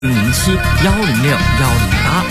07106108。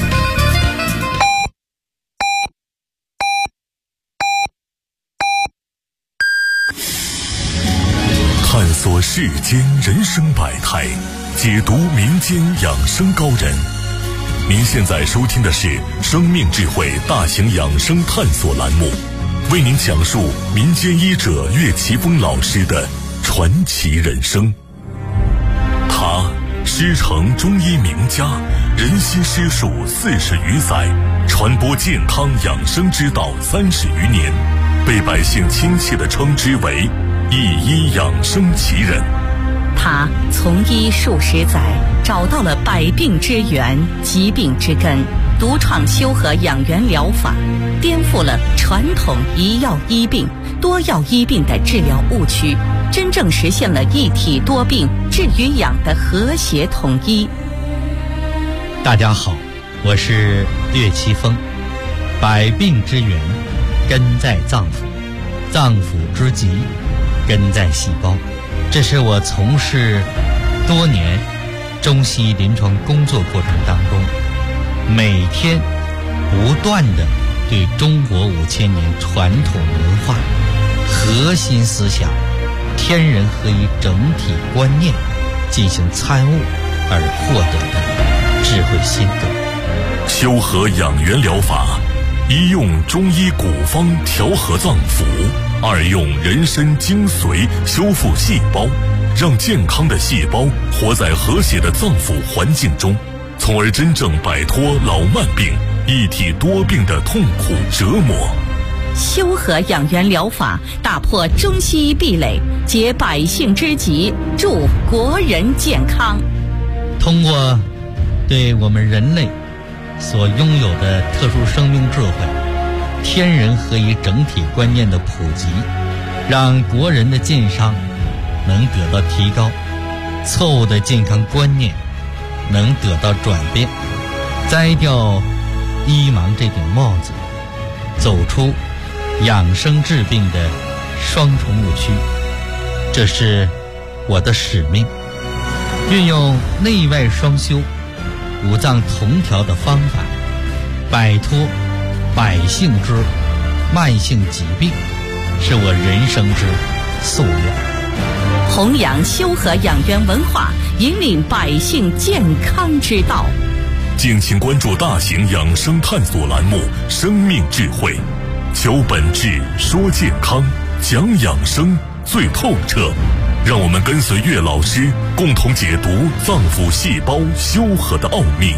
探索世间人生百态，解读民间养生高人。您现在收听的是生命智慧大型养生探索栏目，为您讲述民间医者岳奇峰老师的传奇人生。他师承中医名家，人心师术40余载，传播健康养生之道30余年，被百姓亲切地称之为一医养生奇人。 他从医数十载，找到了百病之源、疾病之根，独创修和养元疗法，颠覆了传统一药医病、多药医病的治疗误区，真正实现了一体多病、治与养的和谐统一。 大家好，我是岳奇峰。百病之源根在脏腑，脏腑之疾根在细胞。这是我从事多年中西医临床工作过程当中，每天不断地对中国5000年传统文化核心思想天人合一整体观念进行参悟而获得的智慧心得。 修和养元疗法，一用中医古方调和脏腑，二用人参精髓修复细胞，让健康的细胞活在和谐的脏腑环境中，从而真正摆脱老慢病、一体多病的痛苦折磨。 修和养元疗法打破中西医壁垒，解百姓之急，助国人健康。 通过对我们人类所拥有的特殊生命智慧、天人合一整体观念的普及，让国人的健康能得到提高，错误的健康观念能得到转变，摘掉医盲这顶帽子，走出养生治病的双重误区。这是我的使命，运用内外双修、五脏同调的方法，摆脱百姓之慢性疾病，是我人生之夙愿。 弘扬修和养元文化，引领百姓健康之道。 敬请关注大型养生探索栏目《生命智慧》，求本质，说健康，讲养生最透彻。让我们跟随岳老师，共同解读脏腑细胞修和的奥秘。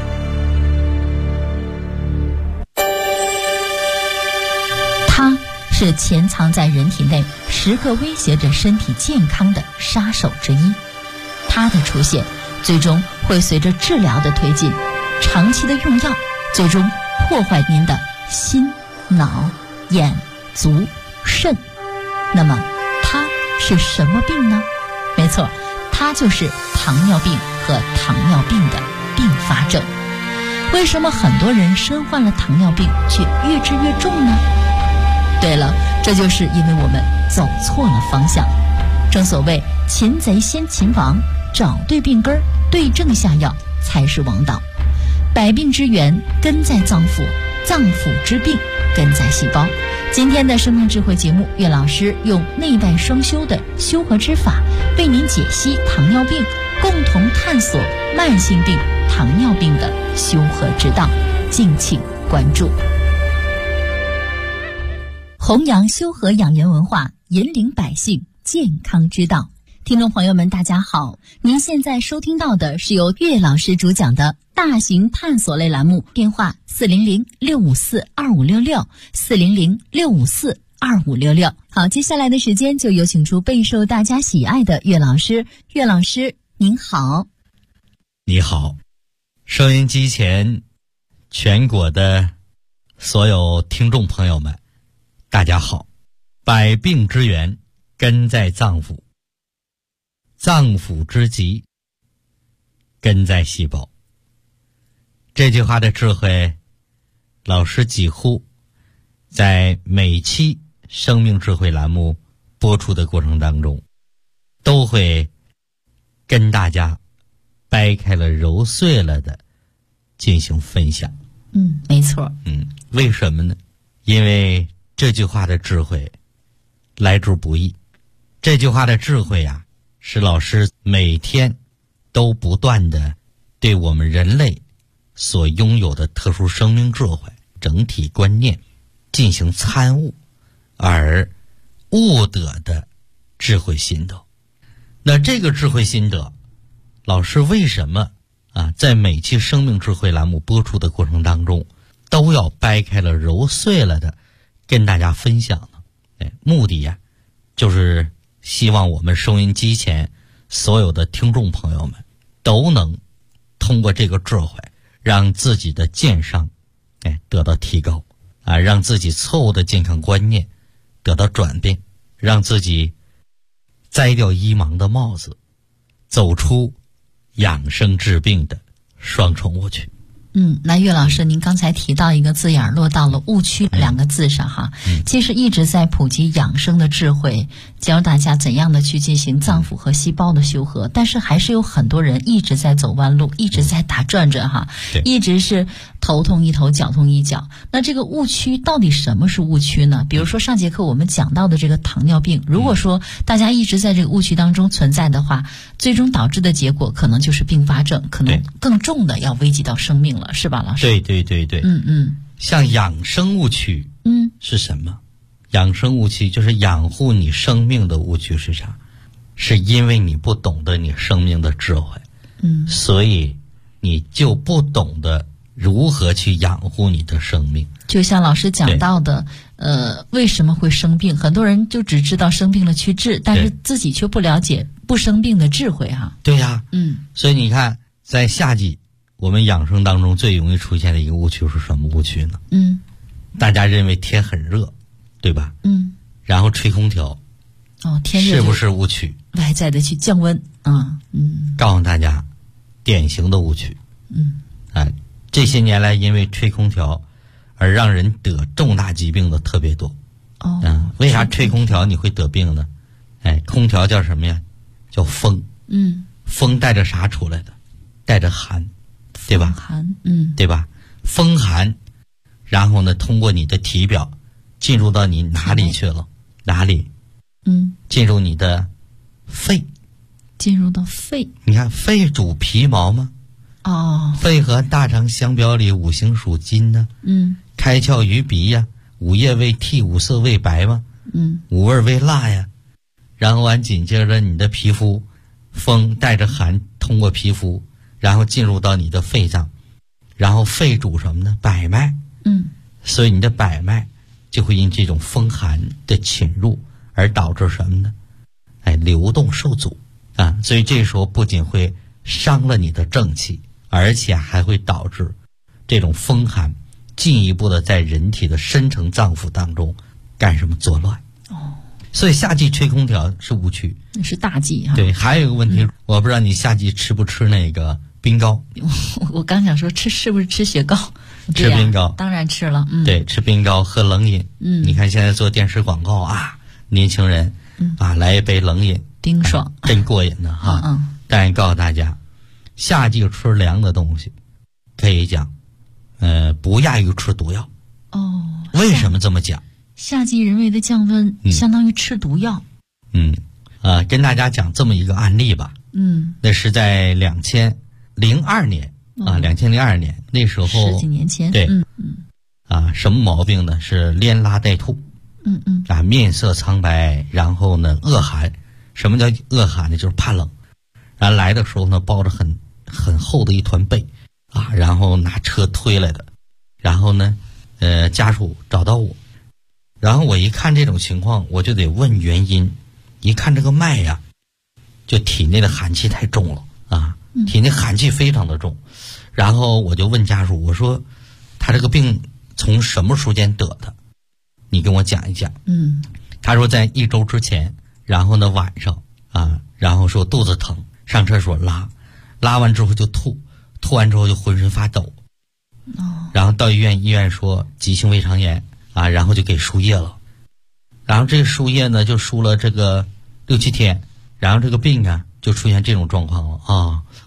它是潜藏在人体内，时刻威胁着身体健康的杀手之一。它的出现，最终会随着治疗的推进，长期的用药，最终破坏您的心、脑、眼、足、肾。那么它是什么病呢？没错，它就是糖尿病和糖尿病的并发症。为什么很多人身患了糖尿病却越治越重呢？对了，这就是因为我们走错了方向。正所谓擒贼先擒王，找对病根，对症下药才是王道。百病之源根在脏腑，脏腑之病根在细胞。今天的生命智慧节目，岳老师用内外双修的修和之法，为您解析糖尿病，共同探索慢性病糖尿病的修和之道。敬请关注。弘扬修和养元文化，引领百姓健康之道。听众朋友们大家好，您现在收听到的是由岳老师主讲的大型探索类栏目，电话400-654-2566，400-654-2566。好，接下来的时间就有请出备受大家喜爱的岳老师。岳老师您好。 你好，收音机前全国的所有听众朋友们大家好。百病之源根在脏腑，脏腑之疾根在细胞。这句话的智慧，老师几乎在每期生命智慧栏目播出的过程当中，都会跟大家掰开了揉碎了的进行分享。 没错。 为什么呢？因为这句话的智慧来之不易。这句话的智慧啊，是老师每天都不断的对我们人类所拥有的特殊生命智慧、整体观念进行参悟而悟得的智慧心得。那这个智慧心得，老师为什么在每期生命智慧栏目播出的过程当中都要掰开了揉碎了的跟大家分享呢？目的呀，就是希望我们收音机前所有的听众朋友们都能通过这个智慧让自己的健商得到提高让自己错误的健康观念得到转变，让自己摘掉医盲的帽子，走出养生治病的双重误区。 那岳老师，您刚才提到一个字眼落到了误区两个字上哈。其实一直在普及养生的智慧，教大家怎样的去进行脏腑和细胞的修和，但是还是有很多人一直在走弯路，一直在打转转哈，一直是头痛医头，脚痛医脚。那这个误区到底什么是误区呢？比如说上节课我们讲到的这个糖尿病，如果说大家一直在这个误区当中存在的话，最终导致的结果可能就是并发症，可能更重的要危及到生命了，是吧，老师？ 对。像养生误区是什么？养生误区就是养护你生命的误区是啥？是因为你不懂得你生命的智慧，所以你就不懂得如何去养护你的生命。就像老师讲到的为什么会生病，很多人就只知道生病了去治，但是自己却不了解不生病的智慧哈。 对呀，所以你看在夏季我们养生当中最容易出现的一个误区是什么误区呢？大家认为天很热，对吧？然后吹空调， 天热是不是误区？ 外在的去降温告诉大家，典型的误区。这些年来因为吹空调而让人得重大疾病的特别多。为啥吹空调你会得病呢？空调叫什么呀？叫风。风带着啥出来的？带着寒，对吧？ 寒， 对吧？风寒，然后呢，通过你的体表进入到你哪里去了？哪里？进入你的肺。 进入到肺。 你看肺主皮毛吗？肺和大肠相表里，五行属金呢。开窍于鼻呀，五叶为涕，五色为白嘛。五味为辣呀。然后紧接着你的皮肤，风带着寒通过皮肤，然后进入到你的肺脏，然后肺主什么呢？百脉。所以你的百脉就会因这种风寒的侵入而导致什么呢？流动受阻所以这时候不仅会伤了你的正气，而且还会导致这种风寒进一步的在人体的深层脏腑当中干什么作乱。所以夏季吹空调是误区， 那是大忌哈。 对，还有一个问题，我不知道你夏季吃不吃那个冰糕。 我刚想说是不是吃雪糕？ 吃冰糕当然吃了。 对，吃冰糕喝冷饮。你看现在做电视广告年轻人来一杯冷饮， 冰爽， 真过瘾的哈。但是告诉大家，夏季吃凉的东西可以讲不亚于吃毒药。为什么这么讲？ 夏季人为的降温相当于吃毒药。 跟大家讲这么一个案例吧。那是在2002年2002年那时候 10几年前。 对。什么毛病呢？是连拉带吐。面色苍白，然后呢恶寒。什么叫恶寒呢？就是怕冷。然后来的时候呢抱着很厚的一团被然后拿车推来的。然后呢家属找到我，然后我一看这种情况，我就得问原因。一看这个脉呀，就体内的寒气太重了体内寒气非常的重。然后我就问家属，我说他这个病从什么时间得的？你跟我讲一讲。他说在1周之前，然后呢晚上然后说肚子疼，上厕所拉完之后就吐完之后就浑身发抖。然后到医院说急性胃肠炎然后就给输液了。然后这个输液呢就输了这个6、7天，然后这个病就出现这种状况了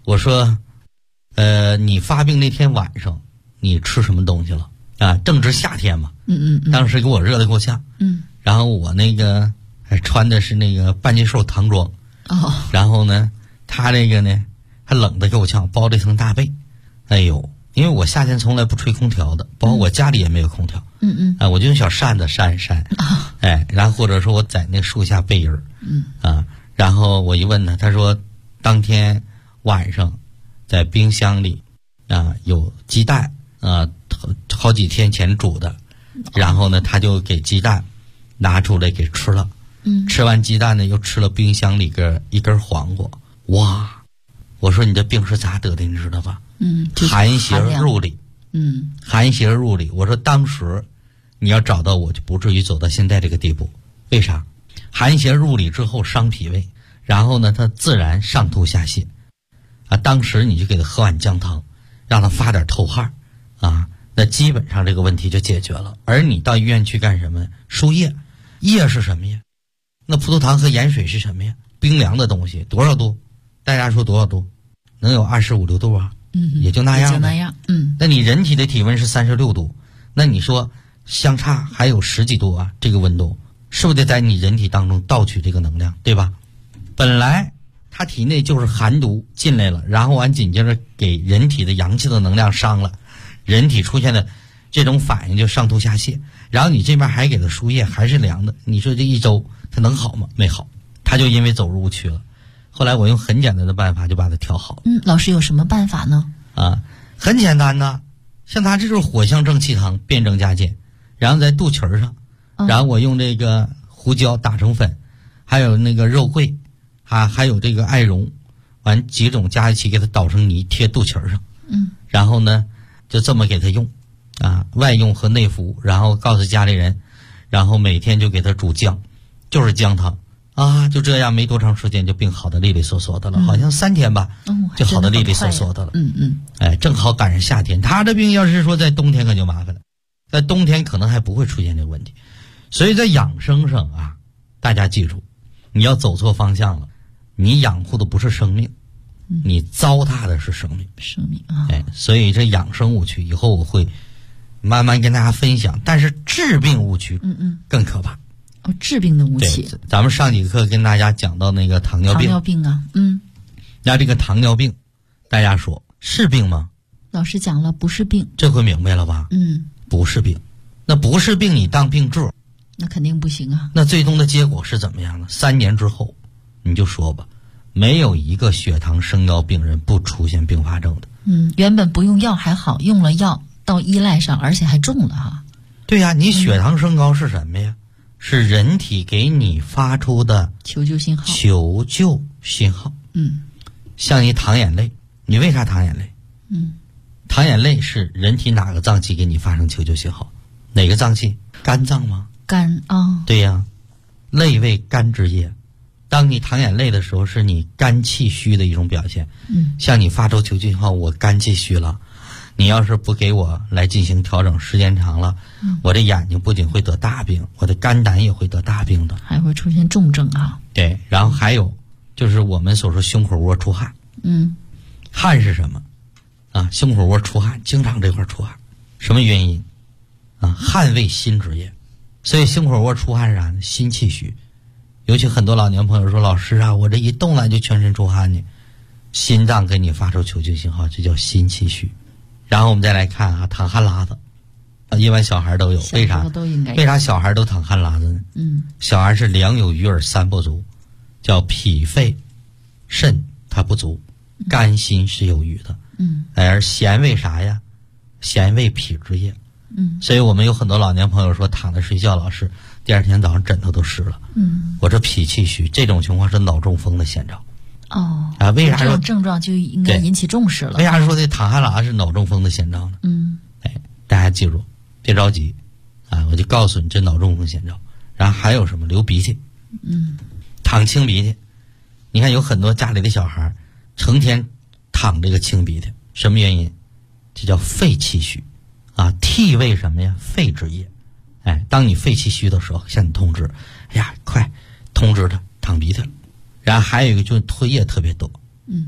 我说，你发病那天晚上你吃什么东西了啊？正值夏天嘛，当时给我热得够呛，然后我那个还穿的是那个半截袖唐装，然后呢，他这个呢还冷得够呛，包了一层大被，哎呦，因为我夏天从来不吹空调的，包括我家里也没有空调，我就用小扇子扇一扇，然后或者说我在那树下背人，然后我一问他，他说当天晚上在冰箱里有鸡蛋好几天前煮的，然后呢他就给鸡蛋拿出来给吃了，吃完鸡蛋呢又吃了冰箱里一根黄瓜。哇，我说你这病是咋得的你知道吧？寒邪入里，寒邪入里。我说当时你要找到我就不至于走到现在这个地步。为啥？寒邪入里之后伤脾胃，然后呢它自然上吐下泻当时你就给他喝碗姜汤，让他发点透汗那基本上这个问题就解决了。而你到医院去干什么？输液，液是什么呀？那葡萄糖和盐水是什么呀？冰凉的东西，多少度？大家说多少度？能有25、6度啊？也就那样。那你人体的体温是36度，那你说相差还有10几度啊？这个温度是不是得在你人体当中盗取这个能量，对吧？本来他体内就是寒毒进来了，然后完紧接着给人体的阳气的能量伤了，人体出现的这种反应就上吐下泻，然后你这边还给他输液还是凉的，你说这一周他能好吗？没好，他就因为走入误区了。后来我用很简单的办法就把它调好。 老师有什么办法呢？ 很简单的，像他这就是火象正气汤，辩证加减，然后在肚脐上，然后我用这个胡椒打成粉，还有那个肉桂还有这个艾绒，完几种加一起给它捣成泥贴肚脐上，然后呢就这么给他用外用和内服，然后告诉家里人，然后每天就给他煮姜，就是姜汤就这样没多长时间就病好的利利索索的了，好像3天吧，就好的利利索索的了。正好赶上夏天，他的病要是说在冬天可就麻烦了，在冬天可能还不会出现这个问题。所以在养生上大家记住，你要走错方向了，你养护的不是生命，你糟蹋的是生命。所以这养生误区以后我会慢慢跟大家分享，但是治病误区更可怕。 治病的误区， 咱们上几课跟大家讲到那个糖尿病那这个糖尿病大家说是病吗？ 老师讲了不是病， 这回明白了吧？不是病。那不是病你当病治， 那肯定不行啊。 那最终的结果是怎么样呢？3年之后你就说吧，没有一个血糖升高病人不出现并发症的。 原本不用药还好，用了药到依赖上，而且还重了对呀，你血糖升高是什么呀？是人体给你发出的求救信号。 像你淌眼泪，你为啥淌眼泪？淌眼泪是人体哪个脏器给你发生求救信号？哪个脏器？肝脏吗？ 肝对呀，泪为肝之液。当你淌眼泪的时候，是你肝气虚的一种表现。像你发出求救信号，我肝气虚了，你要是不给我来进行调整，时间长了，我的眼睛不仅会得大病，我的肝胆也会得大病的， 还会出现重症对，然后还有就是我们所说胸口窝出汗。汗是什么胸口窝出汗，经常这块出汗，什么原因汗为心之液，所以胸口窝出汗是啥呢？心气虚。尤其很多老年朋友说，老师我这一动了就全身出汗呢，心脏给你发出求救信号，这叫心气虚。然后我们再来看淌汗拉子，一般小孩都有，为啥小孩都淌汗拉子呢？小孩是两有余而三不足，叫脾肺肾它不足，肝心是有余的。而咸为啥呀？咸为脾之液。所以我们有很多老年朋友说躺着睡觉，老师第二天早上枕头都湿了。我这脾气虚，这种情况是脑中风的先兆。为啥说这种症状就应该引起重视了？ 为啥说这淌汗拉是脑中风的先兆呢？大家记住，别着急我就告诉你这脑中风先兆。然后还有什么？流鼻涕，淌清鼻涕。你看有很多家里的小孩成天淌这个清鼻涕，什么原因？这叫肺气虚涕为什么呀？肺之液。当你肺气虚的时候，向你通知，快通知他淌鼻涕了。然后还有一个就是唾液特别多。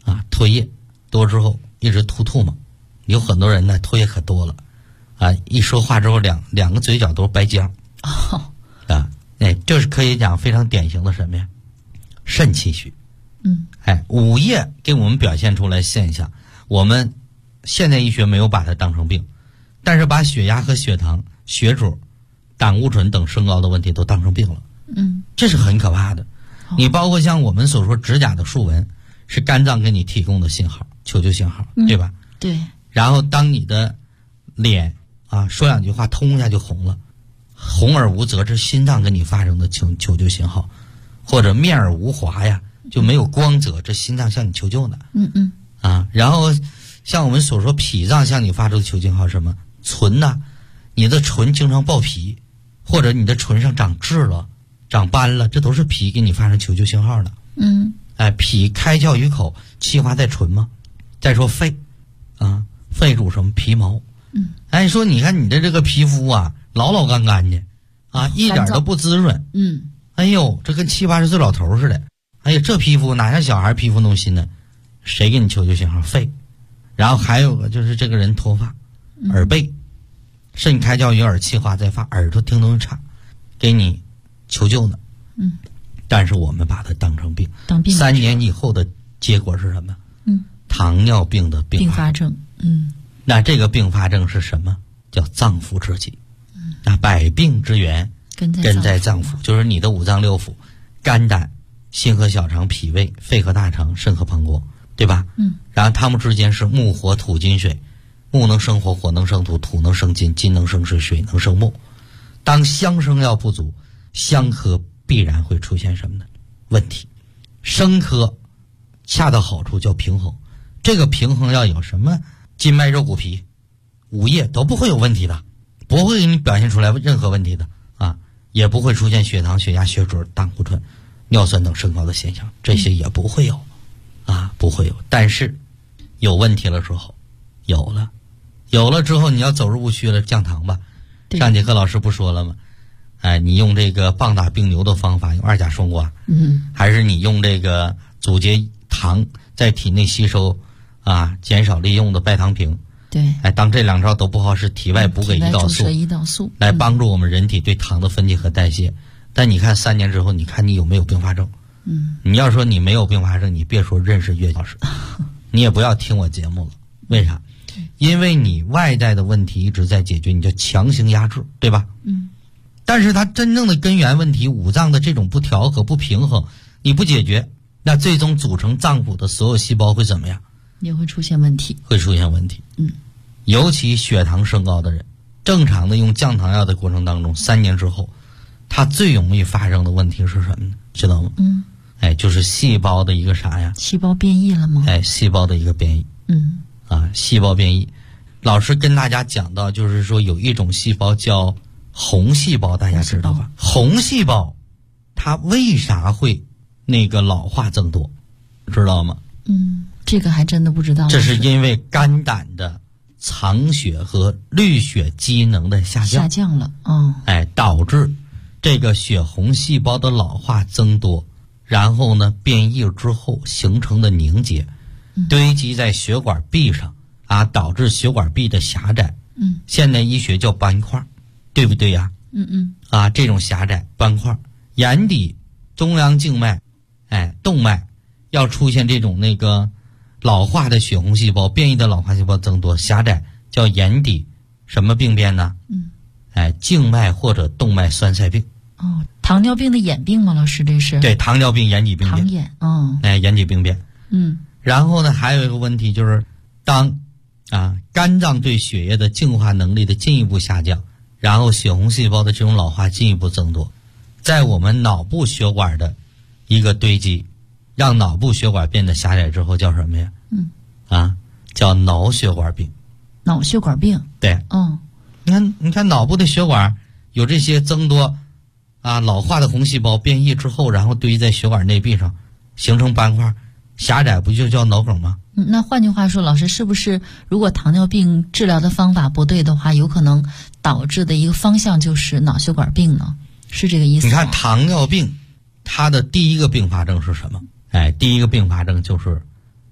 啊，唾液多之后一直吐沫，有很多人呢唾液可多了啊，一说话之后两个嘴角都是白浆啊，这是可以讲非常典型的什么呀？肾气虚。午夜给我们表现出来现象，我们现代医学没有把它当成病，但是把血压和血糖、血脂、胆固醇等升高的问题都当成病了。这是很可怕的。你包括像我们所说指甲的竖纹，是肝脏给你提供的信号，求救信号，对吧？ 对。 然后当你的脸啊说两句话，通一下就红了，红而无泽，这是心脏给你发生的求救信号。或者面而无华呀，就没有光泽，这心脏向你求救呢。然后像我们所说脾脏向你发出的求救信号是什么？唇呐，你的唇经常爆皮，或者你的唇上长痣了、长斑了，这都是脾给你发生求救信号的。脾开窍于口，气化在唇嘛。再说肺啊，肺主什么？皮毛。说你看你的这个皮肤啊，老干的啊，一点都不滋润。哎呦，这跟70、80岁老头似的。哎呀，这皮肤哪像小孩皮肤那么新呢？谁给你求救信号？肺。然后还有个就是这个人脱发，耳背，肾开窍于耳，气化在发，耳朵听东西差，给你求救呢。但是我们把它当成病。3年以后的结果是什么？糖尿病的并发症。那这个并发症是什么？叫脏腑之疾。那百病之源根在脏腑，就是你的五脏六腑，肝胆、心和小肠、脾胃、肺和大肠、肾和膀胱，对吧？然后它们之间是木火土金水，木能生火，火能生土，土能生金，金能生水，水能生木。当相生要不足，相克必然会出现什么呢？问题。生克恰到好处叫平衡，这个平衡要有什么筋脉肉骨皮、五液都不会有问题的，不会给你表现出来任何问题的啊，也不会出现血糖、血压、血脂、胆固醇、尿酸等升高的现象，这些也不会有啊，不会有。但是有问题了之后，有了之后，你要走入误区了，降糖吧。上节课老师不说了吗？你用这个棒打冰牛的方法，用2甲双胍，还是你用这个阻截糖在体内吸收啊，减少利用的拜糖平。 对， 当这2招都不好使，体外补给胰岛素，来帮助我们人体对糖的分解和代谢。但你看3年之后，你看你有没有并发症？你要说你没有并发症，你别说认识岳老师，你也不要听我节目了。为啥？因为你外在的问题一直在解决，你就强行压制，对吧？但是它真正的根源问题，五脏的这种不调和、不平衡，你不解决，那最终组成脏腑的所有细胞会怎么样？ 也会出现问题。 尤其血糖升高的人，正常的用降糖药的过程当中，3年之后，它最容易发生的问题是什么呢？知道吗？就是细胞的一个啥呀？ 细胞变异了吗？ 细胞的一个变异。细胞变异。老师跟大家讲到，就是说有一种细胞叫红细胞，大家知道吧？红细胞它为啥会那个老化增多，知道吗？ 这个还真的不知道。 这是因为肝胆的藏血和滤血机能的下降了。 导致这个血红细胞的老化增多，然后呢变异之后形成的凝结，堆积在血管壁上啊，导致血管壁的狭窄。现代医学叫斑块，对不对呀？这种狭窄斑块，眼底、中央静脉、动脉要出现这种那个老化的血红细胞，变异的老化细胞增多，狭窄叫眼底什么病变呢？静脉或者动脉栓塞病。 糖尿病的眼病吗？老师，这是？ 对，糖尿病眼底病变。 糖眼。 眼底病变。然后呢，还有一个问题就是，当肝脏对血液的净化能力的进一步下降，然后血红细胞的这种老化进一步增多，在我们脑部血管的一个堆积，让脑部血管变得狭窄之后，叫什么呀？叫脑血管病。 脑血管病。 对。你看脑部的血管有这些增多老化的红细胞变异之后，然后堆积在血管内壁上，形成斑块，狭窄，不就叫脑梗吗？ 那换句话说，老师，是不是如果糖尿病治疗的方法不对的话，有可能导致的一个方向就是脑血管病呢？是这个意思吗？ 你看糖尿病它的第一个并发症是什么？第一个并发症就是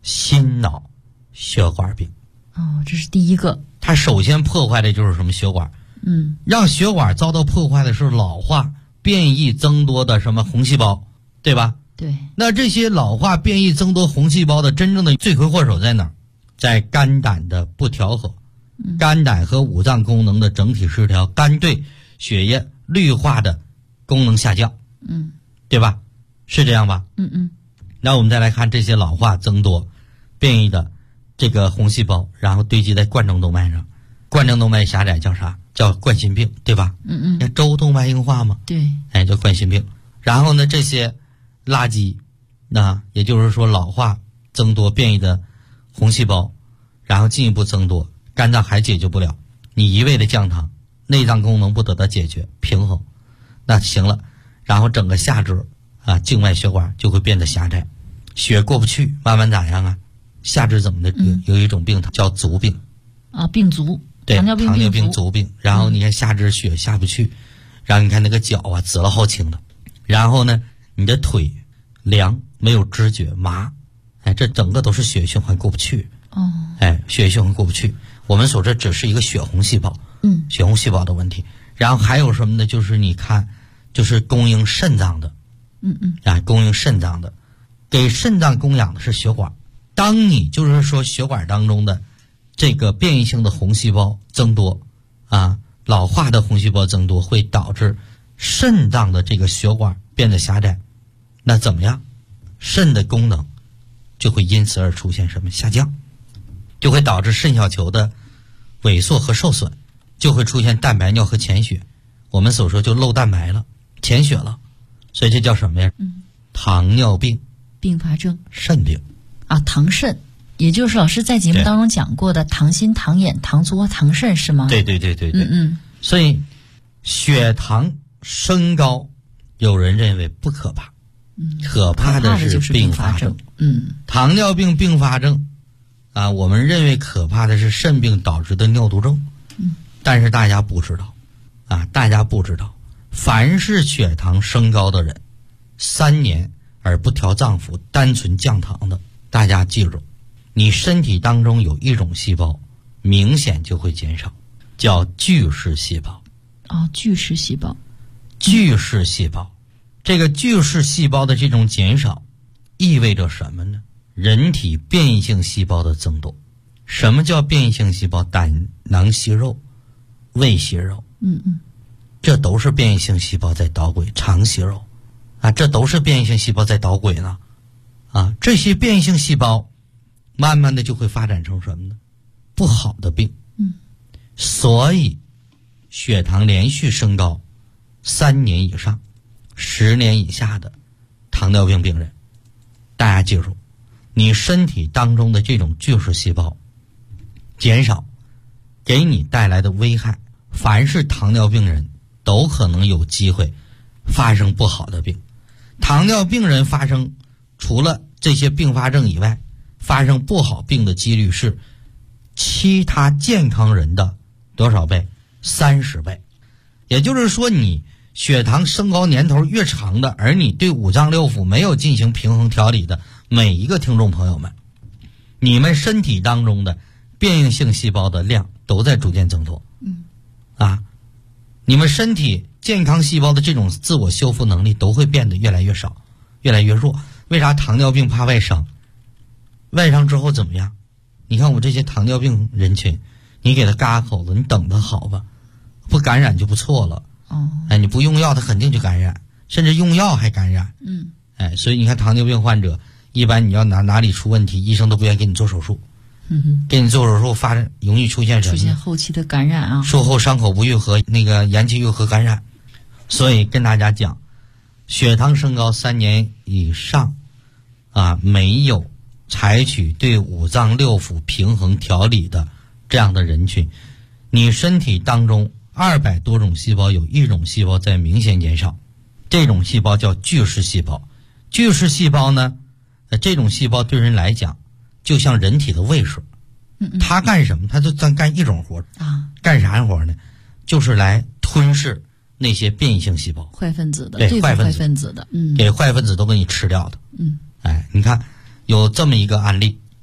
心脑血管病。 哦，这是第一个。 它首先破坏的就是什么血管？让血管遭到破坏的是老化、变异、增多的什么红细胞，对吧？ 对。 那这些老化、变异、增多红细胞的真正的罪魁祸首在哪儿？在肝胆的不调和，肝胆和五脏功能的整体失调，肝对血液滤化的功能下降，对吧？是这样吧？那我们再来看这些老化、增多、变异的这个红细胞，然后堆积在冠状动脉上，冠状动脉狭窄叫啥？叫冠心病，对吧？那周动脉硬化嘛， 对， 叫冠心病。然后呢，这些垃圾，那也就是说老化、增多、变异的红细胞，然后进一步增多，肝脏还解决不了，你一味的降糖，内脏功能不得到解决平衡，那行了，然后整个下肢静脉血管就会变得狭窄，血过不去，慢慢咋样啊？下肢怎么的？有一种病叫足病病足， 对， 糖尿病足病。然后你看下肢血下不去，然后你看那个脚紫了好青的，然后呢，你的腿凉，没有知觉，麻，这整个都是血液循环过不去。血液循环过不去。我们说这只是一个血红细胞，血红细胞的问题。然后还有什么呢？就是你看，就是供应肾脏的，供应肾脏的，给肾脏供氧的是血管。当你就是说血管当中的这个变异性的红细胞增多，老化的红细胞增多，会导致肾脏的这个血管变得狭窄。那怎么样？肾的功能就会因此而出现什么下降，就会导致肾小球的萎缩和受损，就会出现蛋白尿和潜血。我们所说就漏蛋白了，潜血了，所以这叫什么呀？糖尿病并发症， 肾病糖肾，也就是老师在节目当中讲过的糖心、糖眼、糖足和糖肾是吗？ 对。所以血糖升高，有人认为不可怕，可怕的是并发症。糖尿病并发症我们认为可怕的是肾病导致的尿毒症。但是大家不知道凡是血糖升高的人，3年而不调脏腑，单纯降糖的，大家记住，你身体当中有一种细胞明显就会减少，叫巨噬细胞。 巨噬细胞。 这个巨噬细胞的这种减少意味着什么呢？人体变异性细胞的增多。什么叫变异性细胞？胆囊息肉、胃息肉，这都是变异性细胞在捣鬼。肠息肉这都是变异性细胞在捣鬼呢。这些变异性细胞慢慢的就会发展成什么呢？不好的病。所以血糖连续升高3年以上、10年以下的糖尿病病人，大家记住，你身体当中的这种巨噬细胞减少给你带来的危害，凡是糖尿病人都可能有机会发生不好的病。糖尿病人发生除了这些并发症以外，发生不好病的几率是其他健康人的多少倍？30倍。也就是说，你血糖升高年头越长的，而你对五脏六腑没有进行平衡调理的每一个听众朋友们，你们身体当中的变异性细胞的量都在逐渐增多。你们身体健康细胞的这种自我修复能力都会变得越来越少，越来越弱。为啥糖尿病怕外伤？外伤之后怎么样？你看我这些糖尿病人群，你给他嘎口子，你等他好吧，不感染就不错了。你不用药他肯定就感染，甚至用药还感染。所以你看糖尿病患者，一般你要哪里出问题，医生都不愿意给你做手术。给你做手术容易出现什么？ 出现后期的感染术后伤口不愈合，那个延期愈合感染。所以跟大家讲，血糖升高3年以上没有采取对五脏六腑平衡调理的这样的人群，你身体当中200多种细胞有一种细胞在明显减少，这种细胞叫巨噬细胞。巨噬细胞呢，这种细胞对人来讲就像人体的胃水，它干什么？它就干一种活干啥活呢？就是来吞噬那些变异性细胞， 坏分子的， 对坏分子的， 给坏分子都给你吃掉的。你看有这么一个案例，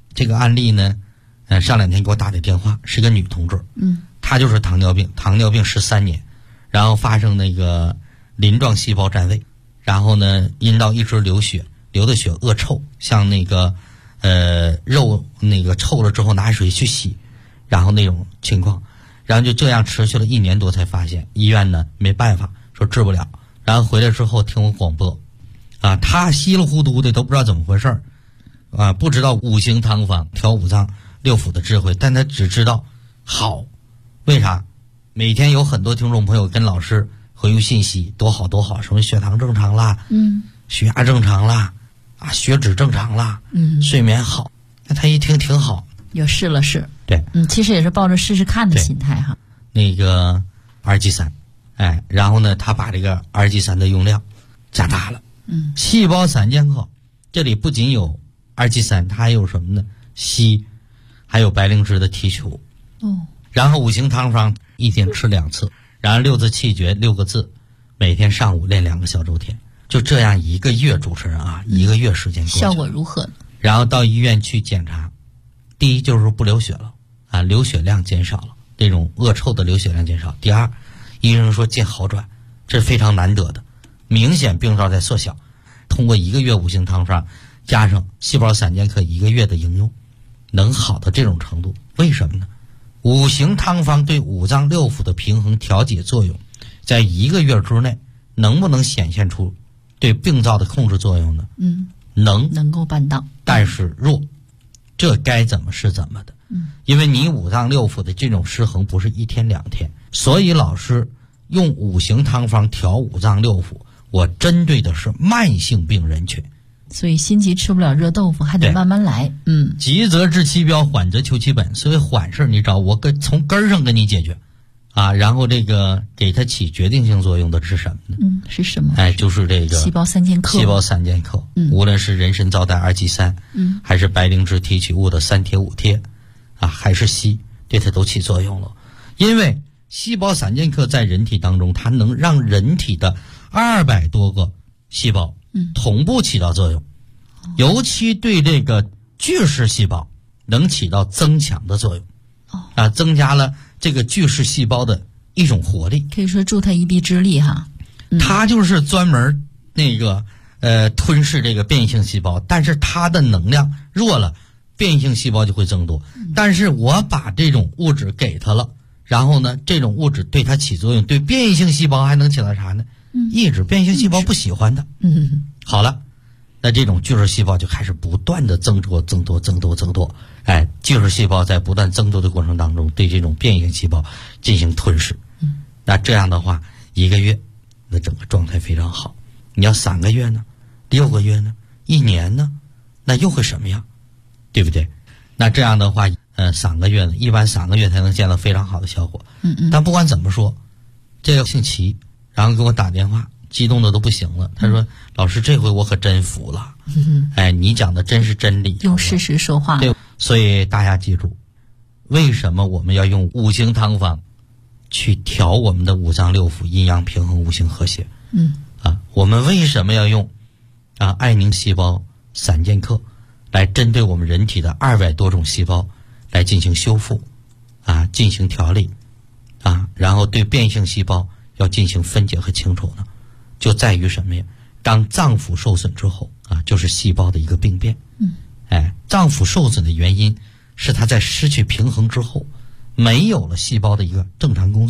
这个案例呢，上2天给我打的电话，是个女同志，她就是糖尿病13年，然后发生那个鳞状细胞占位，然后呢阴道一直流血，流的血恶臭，像那个肉那个臭了之后拿水去洗，然后那种情况，然后就这样持续了1年多才发现，医院呢没办法说治不了，然后回来之后听我广播，他稀里糊涂的都不知道怎么回事不知道五行汤方调五脏六腑的智慧，但他只知道好。为啥？每天有很多听众朋友跟老师回复信息，多好多好，什么血糖正常啦，血压正常啦，血脂正常啦，睡眠好。那他一听挺好， 又试了试， 对， 其实也是抱着试试看的心态哈。 那个 RG3，然后呢，他把这个 RG3 的用量加大了，细胞散健康，这里不仅有 RG3，它还有什么呢？硒，还有白灵芝的提取物。然后五行汤方一天吃2次，然后6字气诀6个字，每天上午练2个小周天，就这样1个月，主持人1个月时间过去了， 效果如何呢？ 然后到医院去检查，第一就是不流血了流血量减少了，这种恶臭的流血量减少。第二，医生说见好转，这是非常难得的，明显病灶在缩小。通过1个月五行汤方加上细胞散健克1个月的应用，能好到这种程度，为什么呢？五行汤方对五脏六腑的平衡调节作用，在1个月之内能不能显现出对病灶的控制作用呢？能够办到， 但是弱，这该怎么是怎么的。因为你五脏六腑的这种失衡不是1天2天，所以老师用五行汤方调五脏六腑，我针对的是慢性病人群。 所以心急吃不了热豆腐，还得慢慢来。 急则治其标，缓则求其本。所以缓事你找我从根儿上给你解决然后这个给它起决定性作用的是什么呢？ 是什么？ 就是这个细胞散健克。 无论是人参皂苷2G3，还是白灵芝提取物的3贴5贴还是硒，对它都起作用了。因为细胞散健克在人体当中，它能让人体的200多个细胞同步起到作用，尤其对这个巨噬细胞能起到增强的作用，增加了这个巨噬细胞的一种活力， 可以说助它一臂之力哈。 它就是专门那个吞噬这个变异性细胞，但是它的能量弱了，变异性细胞就会增多。但是我把这种物质给它了，然后呢，这种物质对它起作用，对变异性细胞还能起到啥呢？抑制变异性细胞不喜欢的。好了，那这种巨噬细胞就开始不断的增多。巨噬细胞在不断增多的过程当中，对这种变异性细胞进行吞噬。那这样的话，1个月，那整个状态非常好。你要3个月呢，6个月呢，1年呢，那又会什么样？对不对？那这样的话，3个月呢，一般3个月才能见到非常好的效果。但不管怎么说，这个姓齐，然后给我打电话，激动的都不行了。他说：“老师，这回我可真服了。你讲的真是真理， 用事实说话。” 对，所以大家记住，为什么我们要用五行汤方去调我们的五脏六腑阴阳平衡、五行和谐？我们为什么要用艾宁细胞散健克来针对我们人体的200多种细胞来进行修复进行调理然后对变异性细胞要进行分解和清除呢？就在于什么呀？当脏腑受损之后就是细胞的一个病变。脏腑受损的原因是它在失去平衡之后，没有了细胞的一个正常工作。